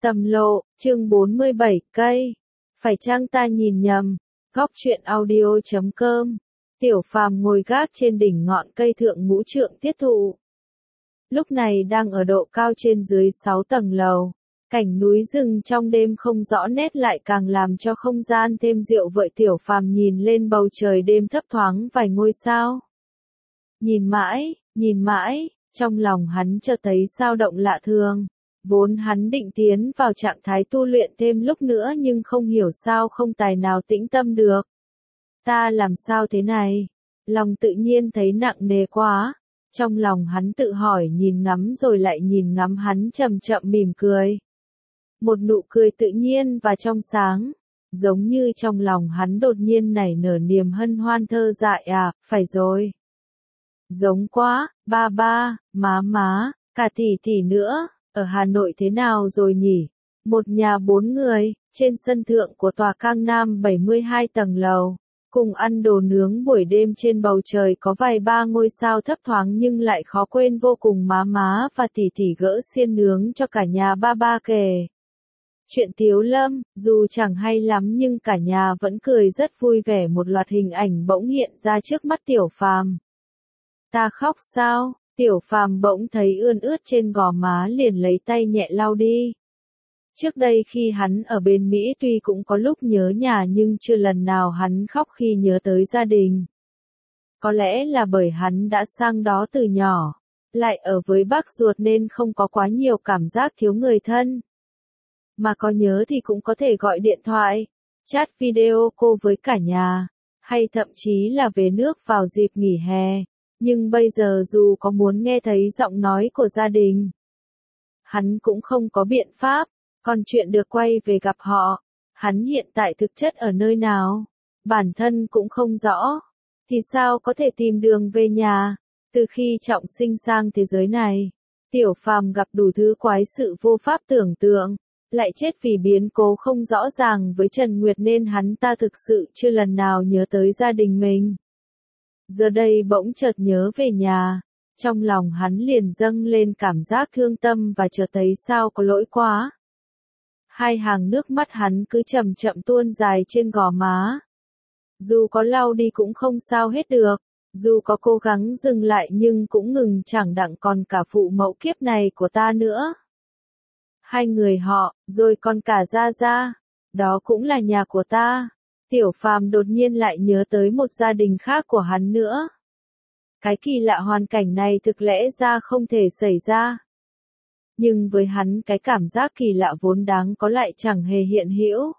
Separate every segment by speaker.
Speaker 1: Tầm lộ, chương 47, cây. Phải chăng ta nhìn nhầm? Góc truyện audio.com. Tiểu Phàm ngồi gác trên đỉnh ngọn cây thượng ngũ trượng tiết thụ. Lúc này đang ở độ cao trên dưới 6 tầng lầu. Cảnh núi rừng trong đêm không rõ nét lại càng làm cho không gian thêm dịu vợi. Tiểu Phàm nhìn lên bầu trời đêm thấp thoáng vài ngôi sao. Nhìn mãi, trong lòng hắn chợt thấy sao động lạ thường. Vốn hắn định tiến vào trạng thái tu luyện thêm lúc nữa nhưng không hiểu sao không tài nào tĩnh tâm được. Ta làm sao thế này? Lòng tự nhiên thấy nặng nề quá. Trong lòng hắn tự hỏi nhìn ngắm rồi lại nhìn ngắm, hắn chậm chậm mỉm cười. Một nụ cười tự nhiên và trong sáng. Giống như trong lòng hắn đột nhiên nảy nở niềm hân hoan thơ dại phải rồi. Giống quá, ba, má, cả tỷ nữa. Ở Hà Nội thế nào rồi nhỉ? Một nhà 4 người, trên sân thượng của tòa Cang Nam 72 tầng lầu. Cùng ăn đồ nướng buổi đêm, trên bầu trời có vài ba ngôi sao thấp thoáng nhưng lại khó quên vô cùng. Má và tỷ gỡ xiên nướng cho cả nhà ba kề. Chuyện Tiếu Lâm, dù chẳng hay lắm nhưng cả nhà vẫn cười rất vui vẻ. Một loạt hình ảnh bỗng hiện ra trước mắt Tiểu Phàm. Ta khóc sao? Tiểu Phàm bỗng thấy ươn ướt trên gò má, liền lấy tay nhẹ lau đi. Trước đây khi hắn ở bên Mỹ tuy cũng có lúc nhớ nhà nhưng chưa lần nào hắn khóc khi nhớ tới gia đình. Có lẽ là bởi hắn đã sang đó từ nhỏ, lại ở với bác ruột nên không có quá nhiều cảm giác thiếu người thân. Mà có nhớ thì cũng có thể gọi điện thoại, chat video cô với cả nhà, hay thậm chí là về nước vào dịp nghỉ hè. Nhưng bây giờ dù có muốn nghe thấy giọng nói của gia đình, hắn cũng không có biện pháp. Còn chuyện được quay về gặp họ, hắn hiện tại thực chất ở nơi nào, bản thân cũng không rõ. Thì sao có thể tìm đường về nhà? Từ khi trọng sinh sang thế giới này, Tiểu Phàm gặp đủ thứ quái sự vô pháp tưởng tượng, lại chết vì biến cố không rõ ràng với Trần Nguyệt nên hắn ta thực sự chưa lần nào nhớ tới gia đình mình. Giờ đây bỗng chợt nhớ về nhà, trong lòng hắn liền dâng lên cảm giác thương tâm và chợt thấy sao có lỗi quá. Hai hàng nước mắt hắn cứ chậm chậm tuôn dài trên gò má. Dù có lau đi cũng không sao hết được, dù có cố gắng dừng lại nhưng cũng ngừng chẳng đặng còn cả phụ mẫu kiếp này của ta nữa. Hai người họ, rồi còn cả Gia, đó cũng là nhà của ta. Tiểu Phàm đột nhiên lại nhớ tới một gia đình khác của hắn nữa. Cái kỳ lạ hoàn cảnh này thực lẽ ra không thể xảy ra. Nhưng với hắn cái cảm giác kỳ lạ vốn đáng có lại chẳng hề hiện hữu.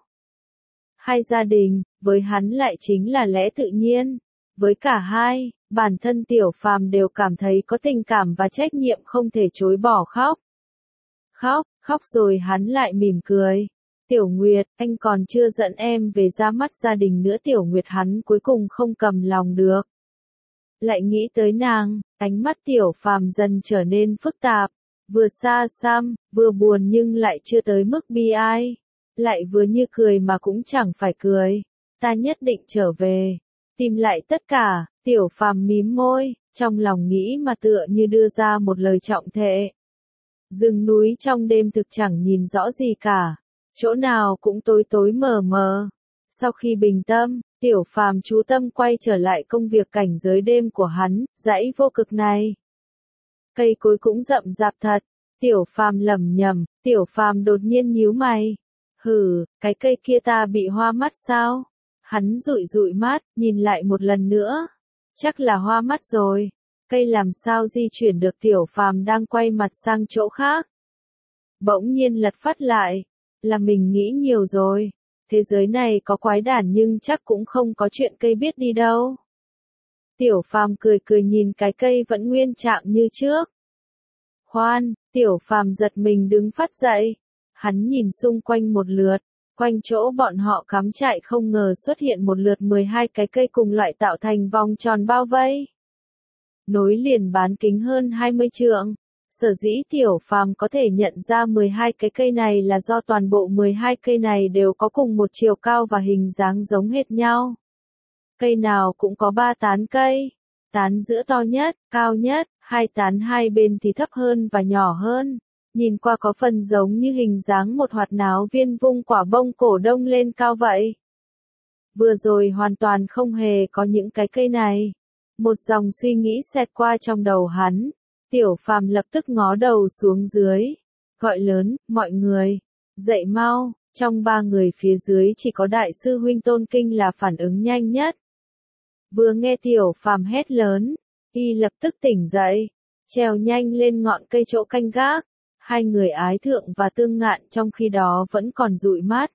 Speaker 1: Hai gia đình, với hắn lại chính là lẽ tự nhiên. Với cả hai, bản thân Tiểu Phàm đều cảm thấy có tình cảm và trách nhiệm không thể chối bỏ. Khóc rồi hắn lại mỉm cười. Tiểu Nguyệt, anh còn chưa dẫn em về ra mắt gia đình nữa. Tiểu Nguyệt hắn cuối cùng không cầm lòng được. Lại nghĩ tới nàng, ánh mắt Tiểu Phàm dần trở nên phức tạp. Vừa xa xăm, vừa buồn nhưng lại chưa tới mức bi ai. Lại vừa như cười mà cũng chẳng phải cười. Ta nhất định trở về. Tìm lại tất cả. Tiểu Phàm mím môi, trong lòng nghĩ mà tựa như đưa ra một lời trọng thệ. Rừng núi trong đêm thực chẳng nhìn rõ gì cả. Chỗ nào cũng tối mờ. Sau khi bình tâm, Tiểu Phàm chú tâm quay trở lại công việc cảnh giới đêm của hắn, dãy vô cực này. Cây cối cũng rậm rạp thật. Tiểu Phàm lẩm nhẩm. Tiểu Phàm đột nhiên nhíu mày. Cái cây kia ta bị hoa mắt sao? Hắn dụi mắt, nhìn lại một lần nữa. Chắc là hoa mắt rồi. Cây làm sao di chuyển được? Tiểu Phàm đang quay mặt sang chỗ khác. Bỗng nhiên lật phát lại. Là mình nghĩ nhiều rồi. Thế giới này có quái đản nhưng chắc cũng không có chuyện cây biết đi đâu. Tiểu Phàm cười nhìn cái cây vẫn nguyên trạng như trước. Khoan, Tiểu Phàm giật mình đứng phát dậy. Hắn nhìn xung quanh một lượt. Quanh chỗ bọn họ cắm trại không ngờ xuất hiện một lượt 12 cái cây cùng loại tạo thành vòng tròn bao vây. Nối liền bán kính hơn 20 trượng. Sở dĩ Tiểu Phàm có thể nhận ra 12 cái cây này là do toàn bộ 12 cây này đều có cùng một chiều cao và hình dáng giống hệt nhau. Cây nào cũng có 3 tán cây. Tán giữa to nhất, cao nhất, 2 tán hai bên thì thấp hơn và nhỏ hơn. nhìn qua có phần giống như hình dáng một hoạt náo viên vung quả bông cổ đông lên cao vậy. Vừa rồi hoàn toàn không hề có những cái cây này. Một dòng suy nghĩ xẹt qua trong đầu hắn, Tiểu Phàm lập tức ngó đầu xuống dưới, gọi lớn, mọi người, dậy mau, trong ba người phía dưới chỉ có đại sư huynh Tôn Kinh là phản ứng nhanh nhất. Vừa nghe Tiểu Phàm hét lớn, y lập tức tỉnh dậy, trèo nhanh lên ngọn cây chỗ canh gác, hai người Ái Thượng và Tương Ngạn trong khi đó vẫn còn dụi mắt.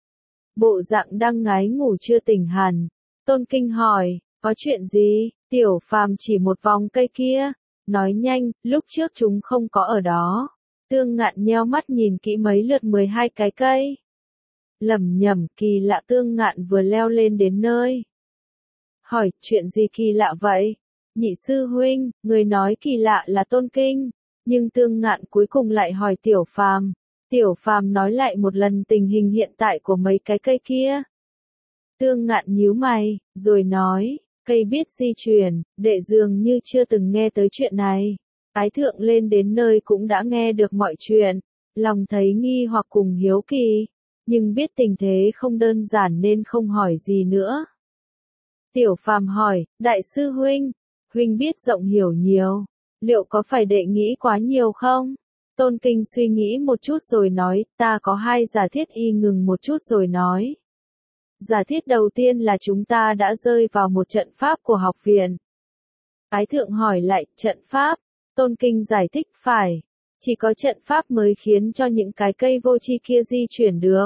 Speaker 1: Bộ dạng đang ngái ngủ chưa tỉnh hẳn, Tôn Kinh hỏi, có chuyện gì? Tiểu Phàm chỉ một vòng cây kia, nói nhanh, lúc trước chúng không có ở đó. Tương Ngạn nheo mắt nhìn kỹ mấy lượt 12 cái cây. Lẩm nhẩm, kỳ lạ. Tương Ngạn vừa leo lên đến nơi. Hỏi, chuyện gì kỳ lạ vậy? Nhị sư huynh, người nói kỳ lạ là Tôn Kinh, nhưng Tương Ngạn cuối cùng lại hỏi Tiểu Phàm. Tiểu Phàm nói lại một lần tình hình hiện tại của mấy cái cây kia. Tương Ngạn nhíu mày, rồi nói, cây biết di chuyển, đệ dường như chưa từng nghe tới chuyện này. Ái Thượng lên đến nơi cũng đã nghe được mọi chuyện, lòng thấy nghi hoặc cùng hiếu kỳ, nhưng biết tình thế không đơn giản nên không hỏi gì nữa. Tiểu Phàm hỏi, đại sư huynh, huynh biết rộng hiểu nhiều, liệu có phải đệ nghĩ quá nhiều không? Tôn Kinh suy nghĩ một chút rồi nói, ta có hai giả thiết. Y ngừng một chút rồi nói. Giả thiết đầu tiên là chúng ta đã rơi vào một trận pháp của học viện. Ái Thượng hỏi lại, trận pháp? Tôn Kinh giải thích, phải. Chỉ có trận pháp mới khiến cho những cái cây vô tri kia di chuyển được.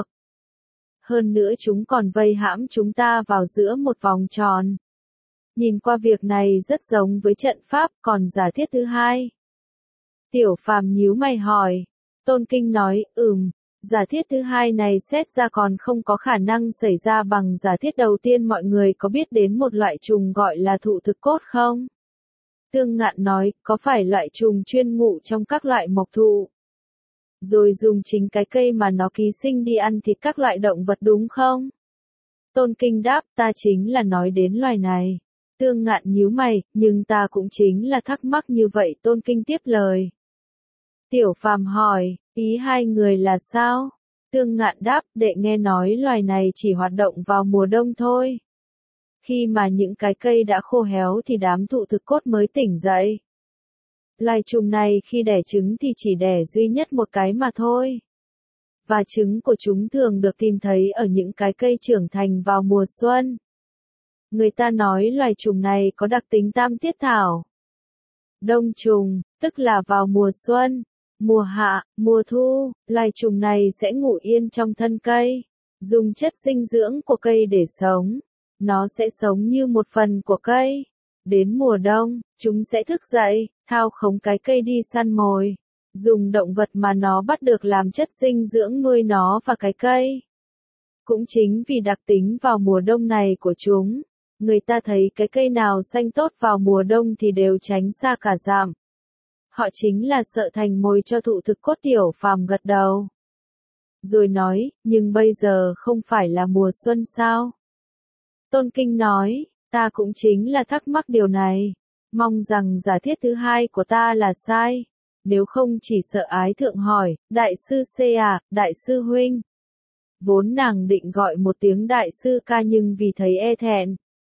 Speaker 1: Hơn nữa chúng còn vây hãm chúng ta vào giữa một vòng tròn. Nhìn qua việc này rất giống với trận pháp, còn giả thiết thứ hai. Tiểu Phàm nhíu mày hỏi. Tôn Kinh nói, giả thiết thứ hai này xét ra còn không có khả năng xảy ra bằng giả thiết đầu tiên. Mọi người có biết đến một loại trùng gọi là thụ thực cốt không? Tương Ngạn nói, có phải loại trùng chuyên ngụ trong các loại mộc thụ? Rồi dùng chính cái cây mà nó ký sinh đi ăn thịt các loại động vật đúng không? Tôn Kinh đáp, ta chính là nói đến loài này. Tương Ngạn nhíu mày, nhưng ta cũng chính là thắc mắc như vậy. Tôn Kinh tiếp lời. Tiểu Phàm hỏi, ý hai người là sao? Tương Ngạn đáp, đệ nghe nói loài này chỉ hoạt động vào mùa đông thôi. Khi mà những cái cây đã khô héo thì đám thụ thực cốt mới tỉnh dậy. Loài trùng này khi đẻ trứng thì chỉ đẻ duy nhất một cái mà thôi. Và trứng của chúng thường được tìm thấy ở những cái cây trưởng thành vào mùa xuân. Người ta nói loài trùng này có đặc tính tam tiết thảo. Đông trùng, tức là vào mùa xuân, mùa hạ, mùa thu, loài trùng này sẽ ngủ yên trong thân cây, dùng chất dinh dưỡng của cây để sống. Nó sẽ sống như một phần của cây. Đến mùa đông, chúng sẽ thức dậy, thao khống cái cây đi săn mồi, dùng động vật mà nó bắt được làm chất dinh dưỡng nuôi nó và cái cây. Cũng chính vì đặc tính vào mùa đông này của chúng, người ta thấy cái cây nào xanh tốt vào mùa đông thì đều tránh xa cả dặm. Họ chính là sợ thành mồi cho thụ thực cốt. Tiểu Phàm gật đầu. Rồi nói, nhưng bây giờ không phải là mùa xuân sao? Tôn Kinh nói, ta cũng chính là thắc mắc điều này. Mong rằng giả thiết thứ hai của ta là sai. Nếu không chỉ sợ. Ái Thượng hỏi, đại sư C à, đại sư huynh. Vốn nàng định gọi một tiếng đại sư ca nhưng vì thấy e thẹn,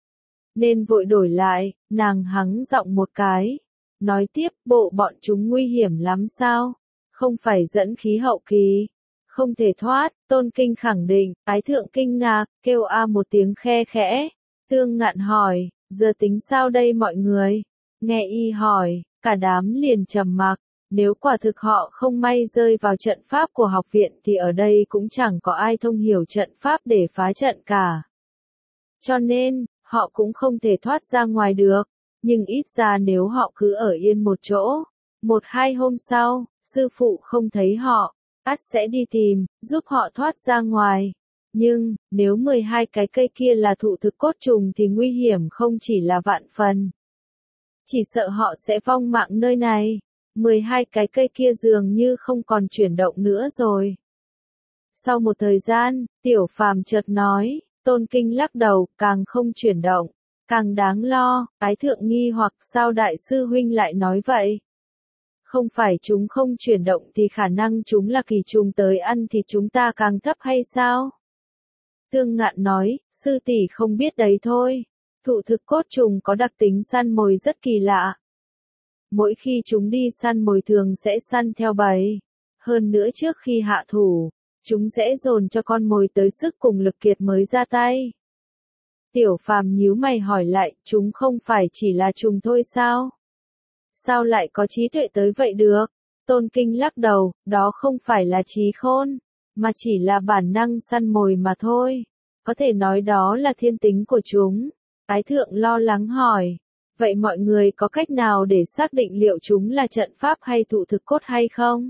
Speaker 1: nên vội đổi lại. Nàng hắng giọng một cái. Nói tiếp, bộ bọn chúng nguy hiểm lắm sao? Không phải dẫn khí hậu kỳ. Không thể thoát. Tôn Kinh khẳng định. Ái Thượng kinh ngạc, kêu a một tiếng khe khẽ. Tương Ngạn hỏi, giờ tính sao đây mọi người? Nghe y hỏi, cả đám liền trầm mặc. Nếu quả thực họ không may rơi vào trận pháp của học viện thì ở đây cũng chẳng có ai thông hiểu trận pháp để phá trận cả. Cho nên, họ cũng không thể thoát ra ngoài được. Nhưng ít ra nếu họ cứ ở yên một chỗ, 1-2 hôm sau, sư phụ không thấy họ, ắt sẽ đi tìm, giúp họ thoát ra ngoài. Nhưng, nếu 12 cái cây kia là thụ thực cốt trùng thì nguy hiểm không chỉ là vạn phần. Chỉ sợ họ sẽ vong mạng nơi này. 12 cái cây kia dường như không còn chuyển động nữa rồi. Sau một thời gian, Tiểu Phàm chợt nói, Tôn Kinh lắc đầu, càng không chuyển động, càng đáng lo. Ái Thượng nghi hoặc sao đại sư huynh lại nói vậy? Không phải chúng không chuyển động thì khả năng chúng là kỳ trùng tới ăn thì chúng ta càng thấp hay sao? Tương Ngạn nói, sư tỷ không biết đấy thôi. Thụ thực cốt trùng có đặc tính săn mồi rất kỳ lạ. Mỗi khi chúng đi săn mồi thường sẽ săn theo bầy. Hơn nữa trước khi hạ thủ, chúng sẽ dồn cho con mồi tới sức cùng lực kiệt mới ra tay. Tiểu Phàm nhíu mày hỏi lại, chúng không phải chỉ là trùng thôi sao? Sao lại có trí tuệ tới vậy được? Tôn Kinh lắc đầu, đó không phải là trí khôn, mà chỉ là bản năng săn mồi mà thôi. Có thể nói đó là thiên tính của chúng. Ái Thượng lo lắng hỏi, vậy mọi người có cách nào để xác định liệu chúng là trận pháp hay thụ thực cốt hay không?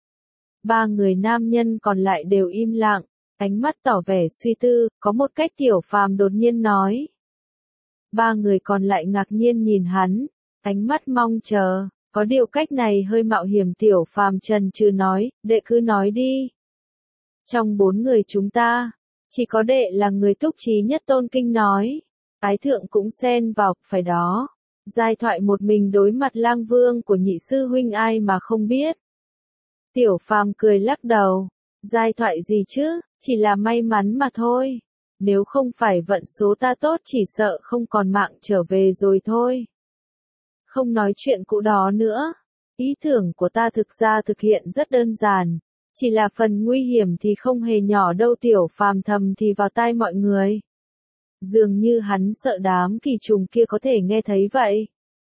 Speaker 1: Ba người nam nhân còn lại đều im lặng, ánh mắt tỏ vẻ suy tư, có một cách Tiểu Phàm đột nhiên nói. Ba người còn lại ngạc nhiên nhìn hắn, ánh mắt mong chờ, có điều cách này hơi mạo hiểm. Tiểu Phàm chần chừ nói, đệ cứ nói đi. Trong 4 người chúng ta, chỉ có đệ là người túc trí nhất, Tôn Kinh nói. Ái Thượng cũng xen vào, phải đó. Giai Thoại một mình đối mặt Lang Vương của nhị sư huynh ai mà không biết. Tiểu Phàm cười lắc đầu, Giai Thoại gì chứ, chỉ là may mắn mà thôi. Nếu không phải vận số ta tốt chỉ sợ không còn mạng trở về rồi thôi. Không nói chuyện cũ đó nữa. Ý tưởng của ta thực ra thực hiện rất đơn giản. Chỉ là phần nguy hiểm thì không hề nhỏ đâu. Tiểu Phàm thầm thì vào tai mọi người. Dường như hắn sợ đám kỳ trùng kia có thể nghe thấy vậy.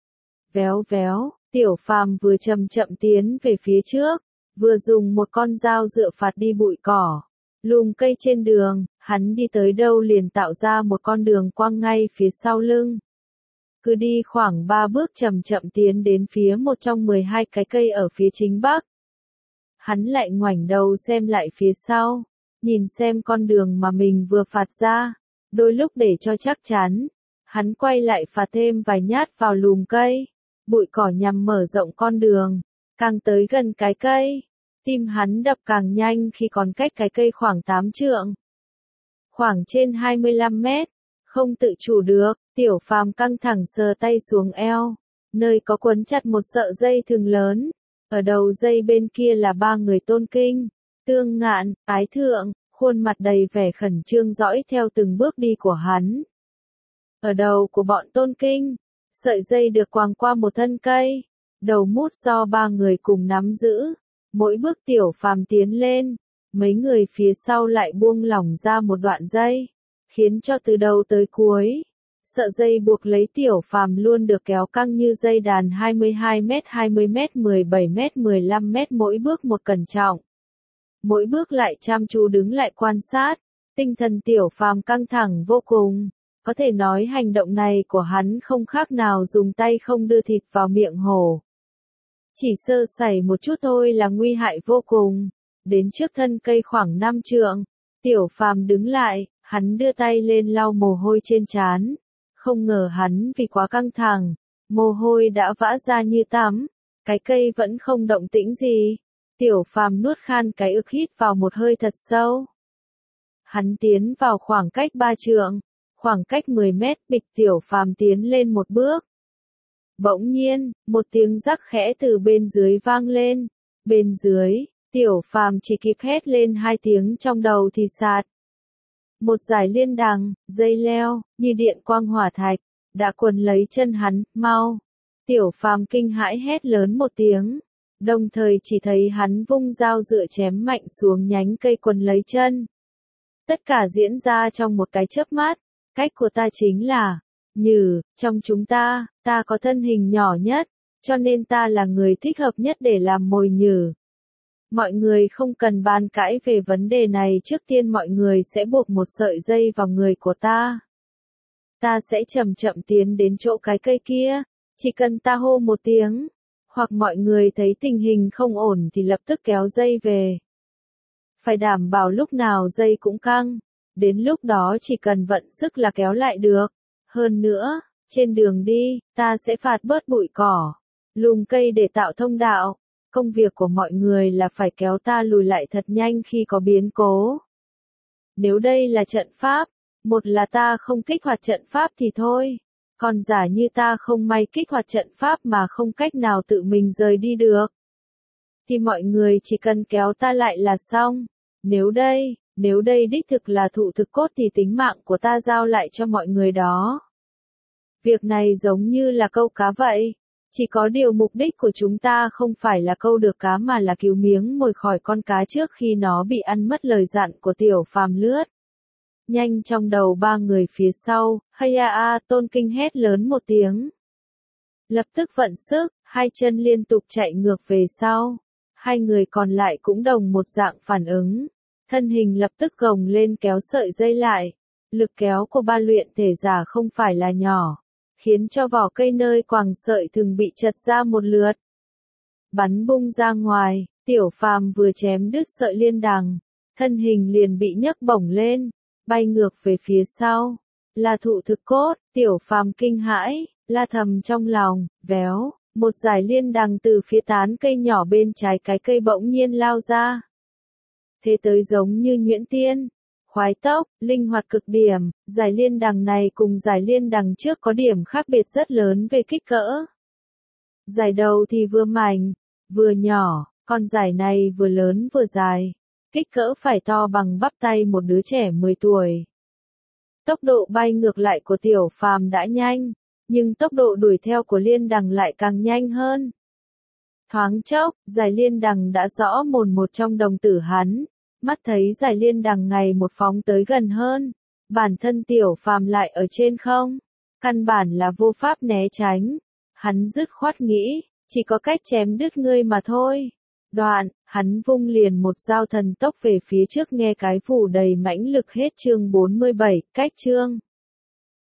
Speaker 1: Véo véo, Tiểu Phàm vừa chậm chậm tiến về phía trước, vừa dùng một con dao dựa phạt đi bụi cỏ, lùm cây trên đường. Hắn đi tới đâu liền tạo ra một con đường quang ngay phía sau lưng. Cứ đi khoảng 3 bước chậm chậm tiến đến phía một trong 12 cái cây ở phía chính bắc. Hắn lại ngoảnh đầu xem lại phía sau, nhìn xem con đường mà mình vừa phạt ra. Đôi lúc để cho chắc chắn, hắn quay lại phạt thêm vài nhát vào lùm cây, bụi cỏ nhằm mở rộng con đường. Càng tới gần cái cây, tim hắn đập càng nhanh khi còn cách cái cây khoảng 8 trượng. Khoảng trên 25 mét, không tự chủ được, Tiểu Phàm căng thẳng sờ tay xuống eo, nơi có quấn chặt một sợi dây thừng lớn. Ở đầu dây bên kia là 3 người Tôn Kinh, Tương Ngạn, Ái Thượng, khuôn mặt đầy vẻ khẩn trương dõi theo từng bước đi của hắn. Ở đầu của bọn Tôn Kinh, sợi dây được quàng qua một thân cây, đầu mút do 3 người cùng nắm giữ. Mỗi bước Tiểu Phàm tiến lên, mấy người phía sau lại buông lỏng ra một đoạn dây, khiến cho từ đầu tới cuối, sợi dây buộc lấy Tiểu Phàm luôn được kéo căng như dây đàn 22 mét, 20 mét, 17 mét, 15 mét, mỗi bước một cẩn trọng. Mỗi bước lại chăm chú đứng lại quan sát, tinh thần Tiểu Phàm căng thẳng vô cùng. Có thể nói hành động này của hắn không khác nào dùng tay không đưa thịt vào miệng hổ. Chỉ sơ sẩy một chút thôi là nguy hại vô cùng. Đến trước thân cây khoảng 5 trượng, Tiểu Phàm đứng lại, hắn đưa tay lên lau mồ hôi trên trán. Không ngờ hắn vì quá căng thẳng, mồ hôi đã vã ra như tắm, cái cây vẫn không động tĩnh gì. Tiểu Phàm nuốt khan cái ực, hít vào một hơi thật sâu. Hắn tiến vào khoảng cách 3 trượng, khoảng cách 10 mét, bịch. Tiểu Phàm tiến lên một bước. Bỗng nhiên, một tiếng rắc khẽ từ bên dưới vang lên. Bên dưới, Tiểu Phàm chỉ kịp hét lên 2 tiếng, trong đầu thì sạt. Một dải liên đằng, dây leo, như điện quang hỏa thạch, đã quấn lấy chân hắn. Mau! Tiểu Phàm kinh hãi hét lớn một tiếng, đồng thời chỉ thấy hắn vung dao dựa chém mạnh xuống nhánh cây quấn lấy chân. Tất cả diễn ra trong một cái chớp mắt. Cách của ta chính là, Nhừ, trong chúng ta có thân hình nhỏ nhất, cho nên ta là người thích hợp nhất để làm mồi nhừ. Mọi người không cần bàn cãi về vấn đề này, trước tiên mọi người sẽ buộc một sợi dây vào người của ta. Ta sẽ chậm chậm tiến đến chỗ cái cây kia, chỉ cần ta hô một tiếng, hoặc mọi người thấy tình hình không ổn thì lập tức kéo dây về. Phải đảm bảo lúc nào dây cũng căng, đến lúc đó chỉ cần vận sức là kéo lại được. Hơn nữa, trên đường đi, ta sẽ phạt bớt bụi cỏ, lùm cây để tạo thông đạo. Công việc của mọi người là phải kéo ta lùi lại thật nhanh khi có biến cố. Nếu đây là trận pháp, một là ta không kích hoạt trận pháp thì thôi. Còn giả như ta không may kích hoạt trận pháp mà không cách nào tự mình rời đi được, thì mọi người chỉ cần kéo ta lại là xong. Nếu đây đích thực là thụ thực cốt thì tính mạng của ta giao lại cho mọi người đó. Việc này giống như là câu cá vậy. Chỉ có điều mục đích của chúng ta không phải là câu được cá mà là cứu miếng mồi khỏi con cá trước khi nó bị ăn mất. Lời dặn của Tiểu Phàm lướt nhanh trong đầu ba người phía sau, Haya tôn kinh hét lớn một tiếng. Lập tức vận sức, hai chân liên tục chạy ngược về sau. Hai người còn lại cũng đồng một dạng phản ứng. Thân hình lập tức gồng lên kéo sợi dây lại. Lực kéo của ba luyện thể giả không phải là nhỏ, khiến cho vỏ cây nơi quàng sợi thường bị chật ra một lượt. Bắn bung ra ngoài, Tiểu Phàm vừa chém đứt sợi liên đằng, thân hình liền bị nhấc bổng lên, bay ngược về phía sau. Là thụ thực cốt, Tiểu Phàm kinh hãi, la thầm trong lòng, véo, một dải liên đằng từ phía tán cây nhỏ bên trái cái cây bỗng nhiên lao ra. Thế tới giống như nhuyễn tiên, khoái tốc, linh hoạt cực điểm. Dải liên đằng này cùng dải liên đằng trước có điểm khác biệt rất lớn về kích cỡ. Dải đầu thì vừa mảnh, vừa nhỏ, còn dải này vừa lớn vừa dài. Kích cỡ phải to bằng bắp tay một đứa trẻ 10 tuổi. Tốc độ bay ngược lại của Tiểu Phàm đã nhanh, nhưng tốc độ đuổi theo của liên đằng lại càng nhanh hơn. Thoáng chốc, dải liên đằng đã rõ mồn một trong đồng tử hắn. Mắt thấy dải liên đằng ngày một phóng tới gần hơn. Bản thân Tiểu Phàm lại ở trên không. Căn bản là vô pháp né tránh. Hắn dứt khoát nghĩ, chỉ có cách chém đứt ngươi mà thôi. Đoạn, hắn vung liền một dao thần tốc về phía trước nghe cái phủ đầy mãnh lực. Hết chương 47, cách chương.